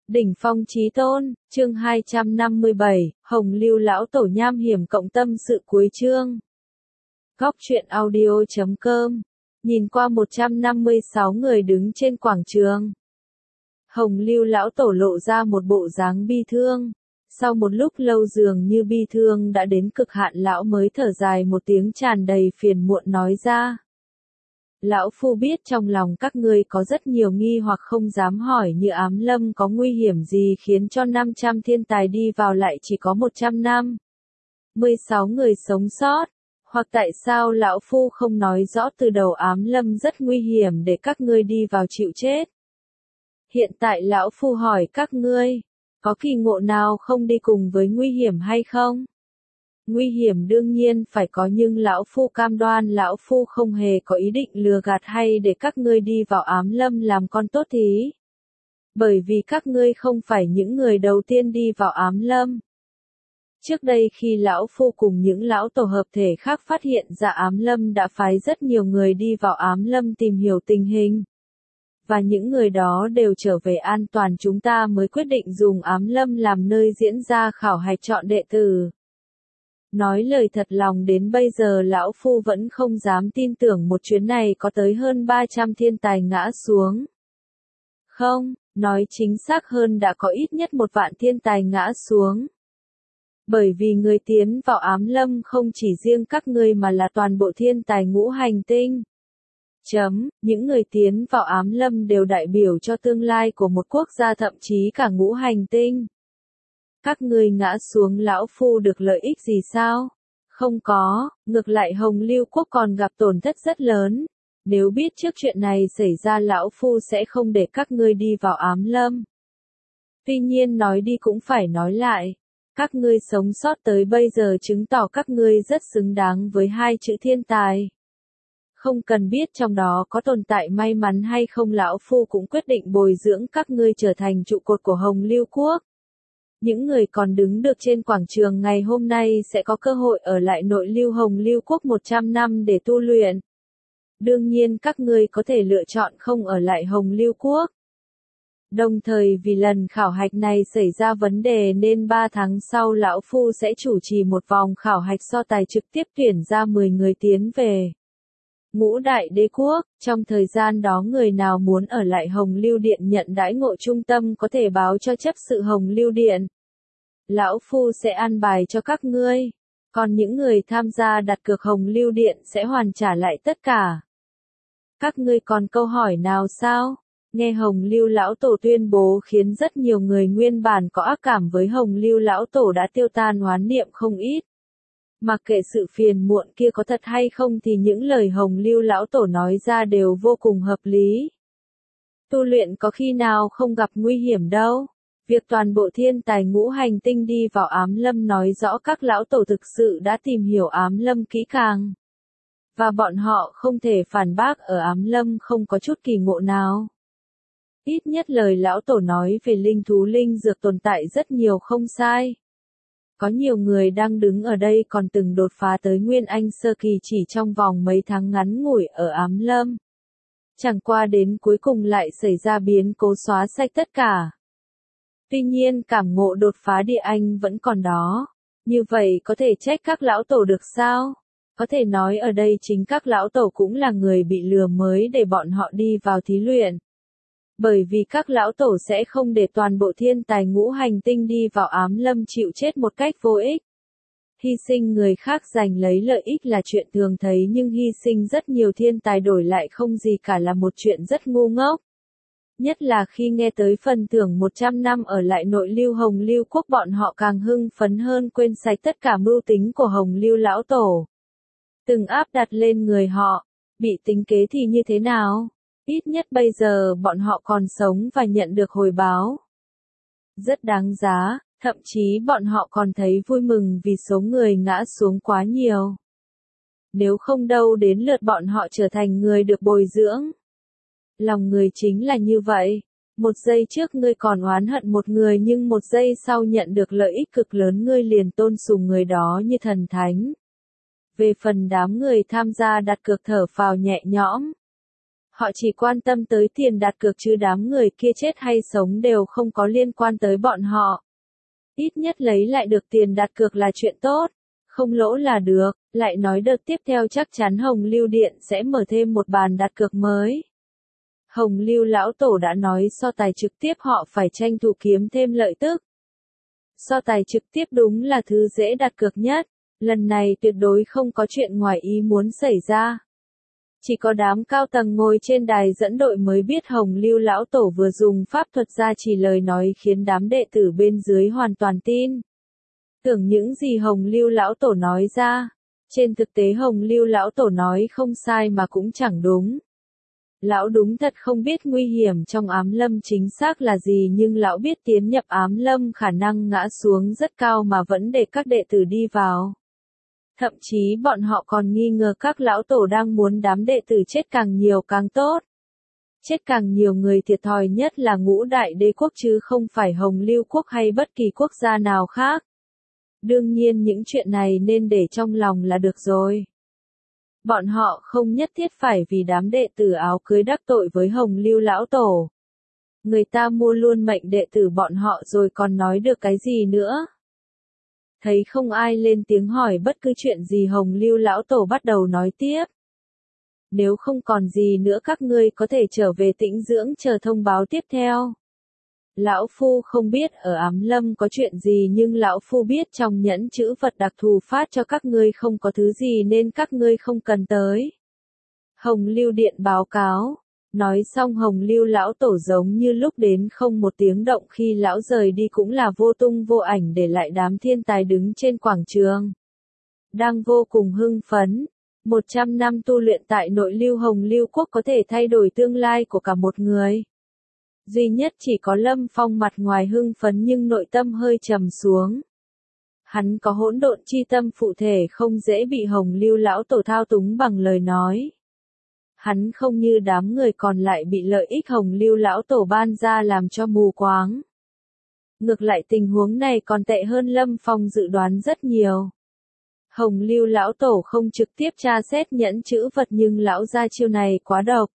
Đỉnh phong chí tôn, chương 257, Hồng Lưu lão tổ nham hiểm cộng tâm sự cuối chương. Góc truyện audio.com. Nhìn qua 156 người đứng trên quảng trường. Hồng Lưu lão tổ lộ ra một bộ dáng bi thương. Sau một lúc lâu dường như bi thương đã đến cực hạn, lão mới thở dài một tiếng tràn đầy phiền muộn nói ra. Lão phu biết trong lòng các ngươi có rất nhiều nghi hoặc không dám hỏi, như Ám Lâm có nguy hiểm gì khiến cho 500 thiên tài đi vào lại chỉ có 100 năm. 16 người sống sót. Hoặc tại sao lão phu không nói rõ từ đầu Ám Lâm rất nguy hiểm để các ngươi đi vào chịu chết. Hiện tại lão phu hỏi các ngươi, có kỳ ngộ nào không đi cùng với nguy hiểm hay không? Nguy hiểm đương nhiên phải có, nhưng lão phu cam đoan lão phu không hề có ý định lừa gạt hay để các ngươi đi vào Ám Lâm làm con tốt thí. Bởi vì các ngươi không phải những người đầu tiên đi vào Ám Lâm. Trước đây khi lão phu cùng những lão tổ hợp thể khác phát hiện ra Ám Lâm đã phái rất nhiều người đi vào Ám Lâm tìm hiểu tình hình. Và những người đó đều trở về an toàn, chúng ta mới quyết định dùng Ám Lâm làm nơi diễn ra khảo hạch chọn đệ tử. Nói lời thật lòng đến bây giờ lão phu vẫn không dám tin tưởng một chuyến này có tới hơn 300 thiên tài ngã xuống. Không, nói chính xác hơn đã có ít nhất 1 vạn thiên tài ngã xuống. Bởi vì người tiến vào Ám Lâm không chỉ riêng các ngươi mà là toàn bộ thiên tài ngũ hành tinh. Những người tiến vào Ám Lâm đều đại biểu cho tương lai của một quốc gia, thậm chí cả ngũ hành tinh. Các ngươi ngã xuống lão phu được lợi ích gì sao? Không có, ngược lại Hồng Lưu quốc còn gặp tổn thất rất lớn. Nếu biết trước chuyện này xảy ra lão phu sẽ không để các ngươi đi vào Ám Lâm. Tuy nhiên nói đi cũng phải nói lại. Các ngươi sống sót tới bây giờ chứng tỏ các ngươi rất xứng đáng với 2 chữ thiên tài. Không cần biết trong đó có tồn tại may mắn hay không, lão phu cũng quyết định bồi dưỡng các ngươi trở thành trụ cột của Hồng Lưu quốc. Những người còn đứng được trên quảng trường ngày hôm nay sẽ có cơ hội ở lại nội lưu Hồng Lưu quốc 100 năm để tu luyện. Đương nhiên các ngươi có thể lựa chọn không ở lại Hồng Lưu quốc. Đồng thời vì lần khảo hạch này xảy ra vấn đề nên 3 tháng sau lão phu sẽ chủ trì một vòng khảo hạch so tài trực tiếp tuyển ra 10 người tiến về Ngũ Đại Đế quốc. Trong thời gian đó người nào muốn ở lại Hồng Lưu Điện nhận đãi ngộ trung tâm có thể báo cho chấp sự Hồng Lưu Điện. Lão phu sẽ an bài cho các ngươi. Còn những người tham gia đặt cược Hồng Lưu Điện sẽ hoàn trả lại tất cả. Các ngươi còn câu hỏi nào sao? Nghe Hồng Lưu lão tổ tuyên bố khiến rất nhiều người nguyên bản có ác cảm với Hồng Lưu lão tổ đã tiêu tan oán niệm không ít. Mặc kệ sự phiền muộn kia có thật hay không thì những lời Hồng Lưu lão tổ nói ra đều vô cùng hợp lý. Tu luyện có khi nào không gặp nguy hiểm đâu. Việc toàn bộ thiên tài ngũ hành tinh đi vào Ám Lâm nói rõ các lão tổ thực sự đã tìm hiểu Ám Lâm kỹ càng. Và bọn họ không thể phản bác ở Ám Lâm không có chút kỳ ngộ nào. Ít nhất lời lão tổ nói về linh thú linh dược tồn tại rất nhiều không sai. Có nhiều người đang đứng ở đây còn từng đột phá tới Nguyên Anh sơ kỳ chỉ trong vòng mấy tháng ngắn ngủi ở Ám Lâm. Chẳng qua đến cuối cùng lại xảy ra biến cố xóa sạch tất cả. Tuy nhiên cảm ngộ đột phá địa anh vẫn còn đó. Như vậy có thể trách các lão tổ được sao? Có thể nói ở đây chính các lão tổ cũng là người bị lừa mới để bọn họ đi vào thí luyện. Bởi vì các lão tổ sẽ không để toàn bộ thiên tài ngũ hành tinh đi vào Ám Lâm chịu chết một cách vô ích. Hy sinh người khác giành lấy lợi ích là chuyện thường thấy, nhưng hy sinh rất nhiều thiên tài đổi lại không gì cả là một chuyện rất ngu ngốc. Nhất là khi nghe tới phần thưởng 100 năm ở lại nội lưu Hồng Lưu quốc, bọn họ càng hưng phấn hơn, quên sạch tất cả mưu tính của Hồng Lưu lão tổ. Từng áp đặt lên người họ, bị tính kế thì như thế nào? Ít nhất bây giờ bọn họ còn sống và nhận được hồi báo. Rất đáng giá, thậm chí bọn họ còn thấy vui mừng vì số người ngã xuống quá nhiều. Nếu không đâu đến lượt bọn họ trở thành người được bồi dưỡng. Lòng người chính là như vậy. Một giây trước ngươi còn oán hận một người, nhưng một giây sau nhận được lợi ích cực lớn ngươi liền tôn sùng người đó như thần thánh. Về phần đám người tham gia đặt cược thở phào nhẹ nhõm. Họ chỉ quan tâm tới tiền đặt cược chứ đám người kia chết hay sống đều không có liên quan tới bọn họ. Ít nhất lấy lại được tiền đặt cược là chuyện tốt, không lỗ là được. Lại nói đợt tiếp theo chắc chắn Hồng Lưu Điện sẽ mở thêm một bàn đặt cược mới. Hồng Lưu lão tổ đã nói so tài trực tiếp họ phải tranh thủ kiếm thêm lợi tức. So tài trực tiếp đúng là thứ dễ đặt cược nhất, lần này tuyệt đối không có chuyện ngoài ý muốn xảy ra. Chỉ có đám cao tầng ngồi trên đài dẫn đội mới biết Hồng Lưu lão tổ vừa dùng pháp thuật gia trì lời nói khiến đám đệ tử bên dưới hoàn toàn tin. Tưởng những gì Hồng Lưu lão tổ nói ra, trên thực tế Hồng Lưu lão tổ nói không sai mà cũng chẳng đúng. Lão đúng thật không biết nguy hiểm trong ám lâm chính xác là gì, nhưng lão biết tiến nhập ám lâm khả năng ngã xuống rất cao mà vẫn để các đệ tử đi vào. Thậm chí bọn họ còn nghi ngờ các lão tổ đang muốn đám đệ tử chết càng nhiều càng tốt. Chết càng nhiều người thiệt thòi nhất là Ngũ Đại Đế quốc chứ không phải Hồng Lưu quốc hay bất kỳ quốc gia nào khác. Đương nhiên những chuyện này nên để trong lòng là được rồi. Bọn họ không nhất thiết phải vì đám đệ tử áo cưới đắc tội với Hồng Lưu lão tổ. Người ta mua luôn mệnh đệ tử bọn họ rồi còn nói được cái gì nữa. Thấy không ai lên tiếng hỏi bất cứ chuyện gì Hồng Lưu lão tổ bắt đầu nói tiếp. Nếu không còn gì nữa các ngươi có thể trở về tĩnh dưỡng chờ thông báo tiếp theo. Lão Phu không biết ở ám lâm có chuyện gì nhưng Lão Phu biết trong nhẫn chữ vật đặc thù phát cho các ngươi không có thứ gì nên các ngươi không cần tới. Hồng Lưu Điện báo cáo. Nói xong Hồng Lưu lão tổ giống như lúc đến không một tiếng động, khi lão rời đi cũng là vô tung vô ảnh để lại đám thiên tài đứng trên quảng trường. Đang vô cùng hưng phấn. 100 năm tu luyện tại nội lưu Hồng Lưu quốc có thể thay đổi tương lai của cả một người. Duy nhất chỉ có Lâm Phong mặt ngoài hưng phấn nhưng nội tâm hơi trầm xuống. Hắn có hỗn độn chi tâm phụ thể không dễ bị Hồng Lưu lão tổ thao túng bằng lời nói. Hắn không như đám người còn lại bị lợi ích Hồng Lưu lão tổ ban ra làm cho mù quáng. Ngược lại tình huống này còn tệ hơn Lâm Phong dự đoán rất nhiều. Hồng Lưu lão tổ không trực tiếp tra xét nhẫn chữ vật nhưng lão ra chiêu này quá độc.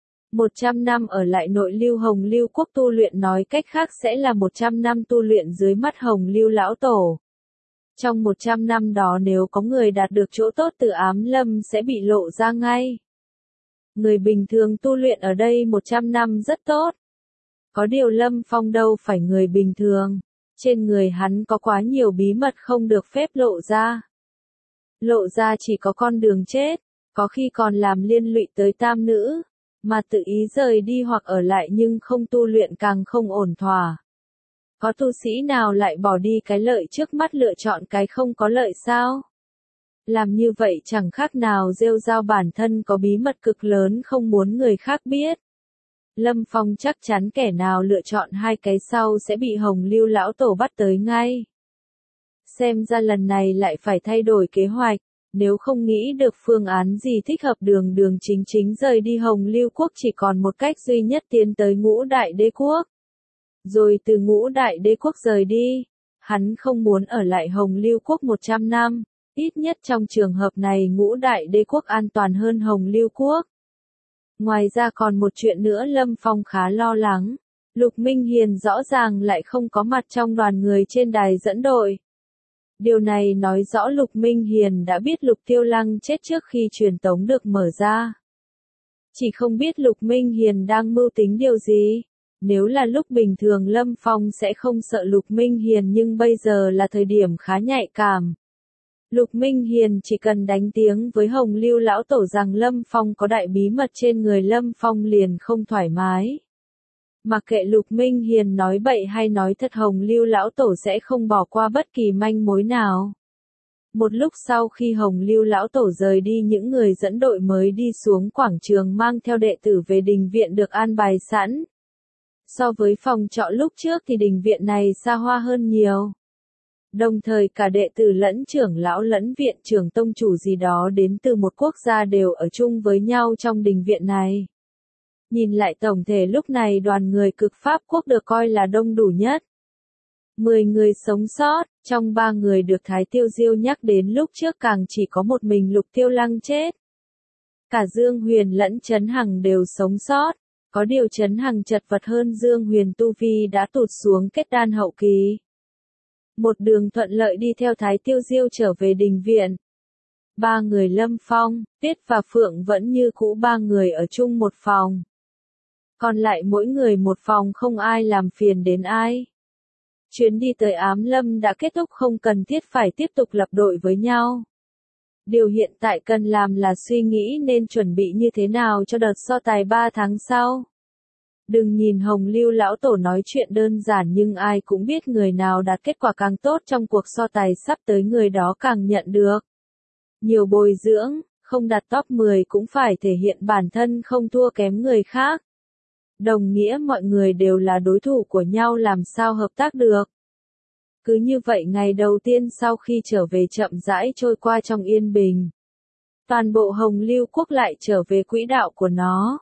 100 năm ở lại nội lưu Hồng Lưu quốc tu luyện, nói cách khác sẽ là 100 năm tu luyện dưới mắt Hồng Lưu lão tổ. Trong 100 năm đó nếu có người đạt được chỗ tốt từ ám lâm sẽ bị lộ ra ngay. Người bình thường tu luyện ở đây 100 năm rất tốt. Có điều Lâm Phong đâu phải người bình thường. Trên người hắn có quá nhiều bí mật không được phép lộ ra. Lộ ra chỉ có con đường chết, có khi còn làm liên lụy tới tam nữ. Mà tự ý rời đi hoặc ở lại nhưng không tu luyện càng không ổn thỏa. Có tu sĩ nào lại bỏ đi cái lợi trước mắt lựa chọn cái không có lợi sao? Làm như vậy chẳng khác nào rêu rao bản thân có bí mật cực lớn không muốn người khác biết. Lâm Phong chắc chắn kẻ nào lựa chọn hai cái sau sẽ bị Hồng Lưu lão tổ bắt tới ngay. Xem ra lần này lại phải thay đổi kế hoạch. Nếu không nghĩ được phương án gì thích hợp, đường đường chính chính rời đi Hồng Lưu quốc chỉ còn một cách duy nhất, tiến tới Ngũ Đại Đế quốc. Rồi từ Ngũ Đại Đế quốc rời đi. Hắn không muốn ở lại Hồng Lưu quốc 100 năm. Ít nhất trong trường hợp này Ngũ Đại Đế quốc an toàn hơn Hồng Lưu quốc. Ngoài ra còn một chuyện nữa Lâm Phong khá lo lắng. Lục Minh Hiền rõ ràng lại không có mặt trong đoàn người trên đài dẫn đội. Điều này nói rõ Lục Minh Hiền đã biết Lục Tiêu Lăng chết trước khi truyền tống được mở ra. Chỉ không biết Lục Minh Hiền đang mưu tính điều gì. Nếu là lúc bình thường Lâm Phong sẽ không sợ Lục Minh Hiền nhưng bây giờ là thời điểm khá nhạy cảm. Lục Minh Hiền chỉ cần đánh tiếng với Hồng Lưu lão tổ rằng Lâm Phong có đại bí mật trên người, Lâm Phong liền không thoải mái. Mặc kệ Lục Minh Hiền nói bậy hay nói thật, Hồng Lưu lão tổ sẽ không bỏ qua bất kỳ manh mối nào. Một lúc sau khi Hồng Lưu lão tổ rời đi, những người dẫn đội mới đi xuống quảng trường mang theo đệ tử về đình viện được an bài sẵn. So với phòng trọ lúc trước thì đình viện này xa hoa hơn nhiều. Đồng thời cả đệ tử lẫn trưởng lão lẫn viện trưởng tông chủ gì đó đến từ một quốc gia đều ở chung với nhau trong đình viện này. Nhìn lại tổng thể lúc này đoàn người Cực Pháp quốc được coi là đông đủ nhất. 10 người sống sót, trong 3 người được Thái Tiêu Diêu nhắc đến lúc trước càng chỉ có một mình Lục Tiêu Lăng chết. Cả Dương Huyền lẫn Trấn Hằng đều sống sót. Có điều Trấn Hằng chật vật hơn Dương Huyền, tu vi đã tụt xuống kết đan hậu kỳ. Một đường thuận lợi đi theo Thái Tiêu Diêu trở về đình viện. Ba người Lâm Phong, Tiết và Phượng vẫn như cũ, ba người ở chung một phòng. Còn lại mỗi người một phòng, không ai làm phiền đến ai. Chuyến đi tới Ám Lâm đã kết thúc, không cần thiết phải tiếp tục lập đội với nhau. Điều hiện tại cần làm là suy nghĩ nên chuẩn bị như thế nào cho đợt so tài 3 tháng sau. Đừng nhìn Hồng Lưu lão tổ nói chuyện đơn giản, nhưng ai cũng biết người nào đạt kết quả càng tốt trong cuộc so tài sắp tới người đó càng nhận được nhiều bồi dưỡng, không đạt top 10 cũng phải thể hiện bản thân không thua kém người khác. Đồng nghĩa mọi người đều là đối thủ của nhau, làm sao hợp tác được. Cứ như vậy ngày đầu tiên sau khi trở về chậm rãi trôi qua trong yên bình. Toàn bộ Hồng Lưu quốc lại trở về quỹ đạo của nó.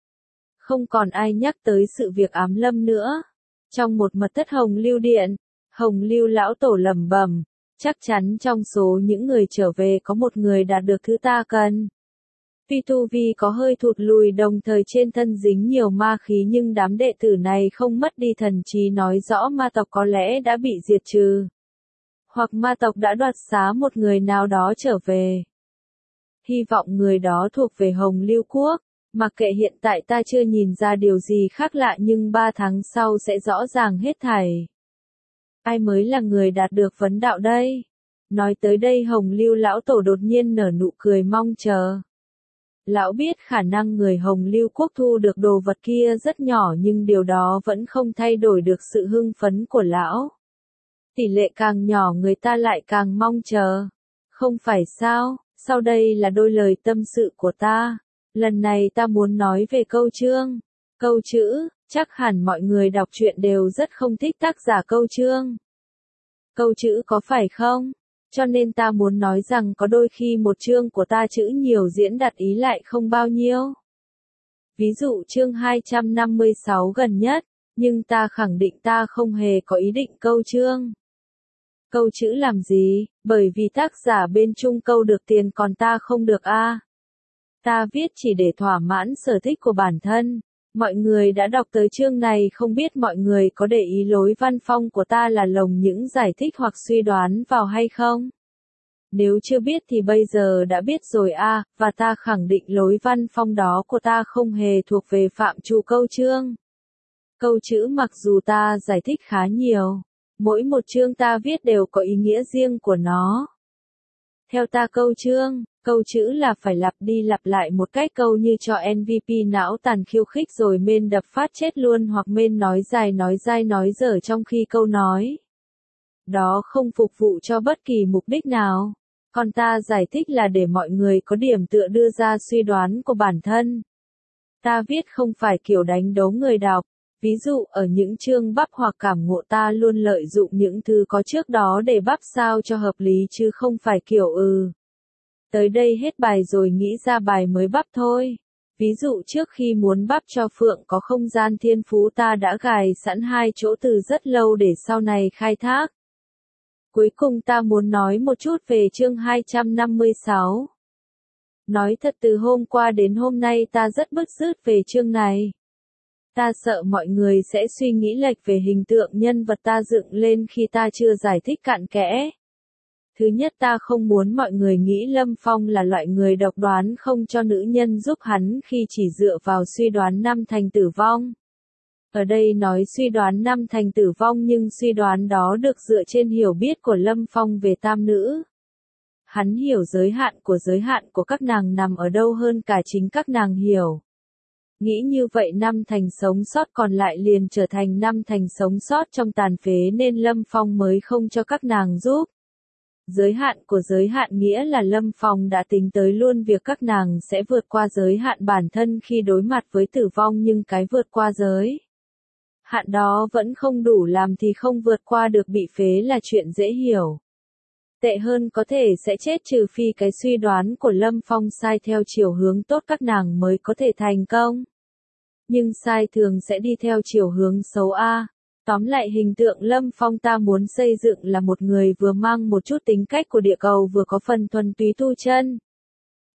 Không còn ai nhắc tới sự việc Ám Lâm nữa. Trong một mật thất Hồng Lưu điện, Hồng Lưu lão tổ lẩm bẩm, chắc chắn trong số những người trở về có một người đạt được thứ ta cần. Tuy tu vi có hơi thụt lùi, đồng thời trên thân dính nhiều ma khí, nhưng đám đệ tử này không mất đi thần trí, nói rõ ma tộc có lẽ đã bị diệt trừ. Hoặc ma tộc đã đoạt xá một người nào đó trở về. Hy vọng người đó thuộc về Hồng Lưu quốc. Mặc kệ hiện tại ta chưa nhìn ra điều gì khác lạ, nhưng 3 tháng sau sẽ rõ ràng hết thảy. Ai mới là người đạt được vấn đạo đây? Nói tới đây Hồng Lưu lão tổ đột nhiên nở nụ cười mong chờ. Lão biết khả năng người Hồng Lưu quốc thu được đồ vật kia rất nhỏ, nhưng điều đó vẫn không thay đổi được sự hưng phấn của lão. Tỷ lệ càng nhỏ người ta lại càng mong chờ. Không phải sao? Sau đây là đôi lời tâm sự của ta. Lần này ta muốn nói về câu chương. Câu chữ, chắc hẳn mọi người đọc truyện đều rất không thích tác giả câu chương. Câu chữ có phải không? Cho nên ta muốn nói rằng có đôi khi một chương của ta chữ nhiều diễn đạt ý lại không bao nhiêu. Ví dụ chương 256 gần nhất, nhưng ta khẳng định ta không hề có ý định câu chương. Câu chữ làm gì? Bởi vì tác giả bên chung câu được tiền còn ta không được a. Ta viết chỉ để thỏa mãn sở thích của bản thân. Mọi người đã đọc tới chương này, không biết mọi người có để ý lối văn phong của ta là lồng những giải thích hoặc suy đoán vào hay không? Nếu chưa biết thì bây giờ đã biết rồi a, và ta khẳng định lối văn phong đó của ta không hề thuộc về phạm trù câu chương. Câu chữ mặc dù ta giải thích khá nhiều, mỗi một chương ta viết đều có ý nghĩa riêng của nó. Theo ta câu chữ là phải lặp đi lặp lại một cách câu như cho MVP não tàn khiêu khích rồi mên đập phát chết luôn, hoặc mên nói dài nói dai nói dở trong khi câu nói đó không phục vụ cho bất kỳ mục đích nào. Còn ta giải thích là để mọi người có điểm tựa đưa ra suy đoán của bản thân. Ta viết không phải kiểu đánh đố người đọc. Ví dụ ở những chương bắp hoặc cảm ngộ, ta luôn lợi dụng những thứ có trước đó để bắp sao cho hợp lý, chứ không phải kiểu tới đây hết bài rồi nghĩ ra bài mới bắp thôi. Ví dụ trước khi muốn bắp cho Phượng có không gian thiên phú, ta đã gài sẵn 2 chỗ từ rất lâu để sau này khai thác. Cuối cùng ta muốn nói một chút về chương 256. Nói thật, từ hôm qua đến hôm nay ta rất bứt rứt về chương này. Ta sợ mọi người sẽ suy nghĩ lệch về hình tượng nhân vật ta dựng lên khi ta chưa giải thích cặn kẽ. Thứ nhất, ta không muốn mọi người nghĩ Lâm Phong là loại người độc đoán không cho nữ nhân giúp hắn khi chỉ dựa vào suy đoán 5 thành tử vong. Ở đây nói suy đoán 5 thành tử vong, nhưng suy đoán đó được dựa trên hiểu biết của Lâm Phong về tam nữ. Hắn hiểu giới hạn của các nàng nằm ở đâu hơn cả chính các nàng hiểu. Nghĩ như vậy 5 thành sống sót còn lại liền trở thành 5 thành sống sót trong tàn phế, nên Lâm Phong mới không cho các nàng giúp. Giới hạn nghĩa là Lâm Phong đã tính tới luôn việc các nàng sẽ vượt qua giới hạn bản thân khi đối mặt với tử vong, nhưng cái vượt qua giới hạn đó vẫn không đủ làm thì không vượt qua được bị phế là chuyện dễ hiểu. Tệ hơn có thể sẽ chết, trừ phi cái suy đoán của Lâm Phong sai theo chiều hướng tốt, các nàng mới có thể thành công. Nhưng sai thường sẽ đi theo chiều hướng xấu a. Tóm lại, hình tượng Lâm Phong ta muốn xây dựng là một người vừa mang một chút tính cách của địa cầu, vừa có phần thuần túy tu chân.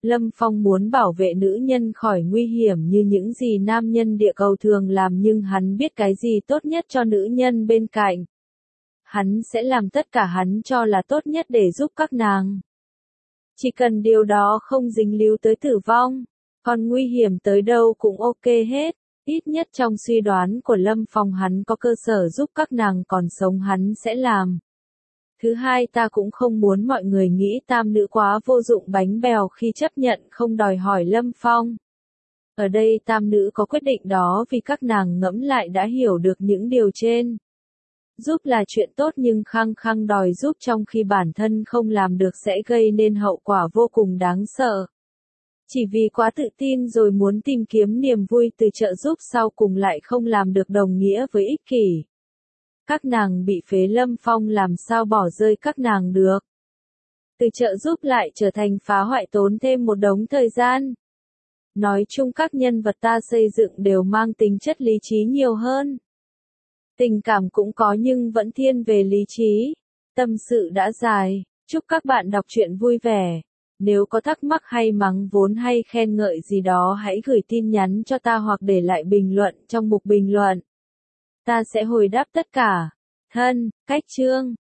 Lâm Phong muốn bảo vệ nữ nhân khỏi nguy hiểm như những gì nam nhân địa cầu thường làm, nhưng hắn biết cái gì tốt nhất cho nữ nhân bên cạnh. Hắn sẽ làm tất cả hắn cho là tốt nhất để giúp các nàng. Chỉ cần điều đó không dính líu tới tử vong, còn nguy hiểm tới đâu cũng ok hết. Ít nhất trong suy đoán của Lâm Phong, hắn có cơ sở giúp các nàng còn sống hắn sẽ làm. Thứ hai, ta cũng không muốn mọi người nghĩ tam nữ quá vô dụng bánh bèo khi chấp nhận không đòi hỏi Lâm Phong. Ở đây tam nữ có quyết định đó vì các nàng ngẫm lại đã hiểu được những điều trên. Giúp là chuyện tốt nhưng khăng khăng đòi giúp trong khi bản thân không làm được sẽ gây nên hậu quả vô cùng đáng sợ. Chỉ vì quá tự tin rồi muốn tìm kiếm niềm vui từ trợ giúp sau cùng lại không làm được đồng nghĩa với ích kỷ. Các nàng bị phế, Lâm Phong làm sao bỏ rơi các nàng được. Từ trợ giúp lại trở thành phá hoại, tốn thêm một đống thời gian. Nói chung các nhân vật ta xây dựng đều mang tính chất lý trí nhiều hơn. Tình cảm cũng có nhưng vẫn thiên về lý trí. Tâm sự đã dài, chúc các bạn đọc truyện vui vẻ. Nếu có thắc mắc hay mắng vốn hay khen ngợi gì đó hãy gửi tin nhắn cho ta hoặc để lại bình luận trong mục bình luận. Ta sẽ hồi đáp tất cả. Thân, Cách Chương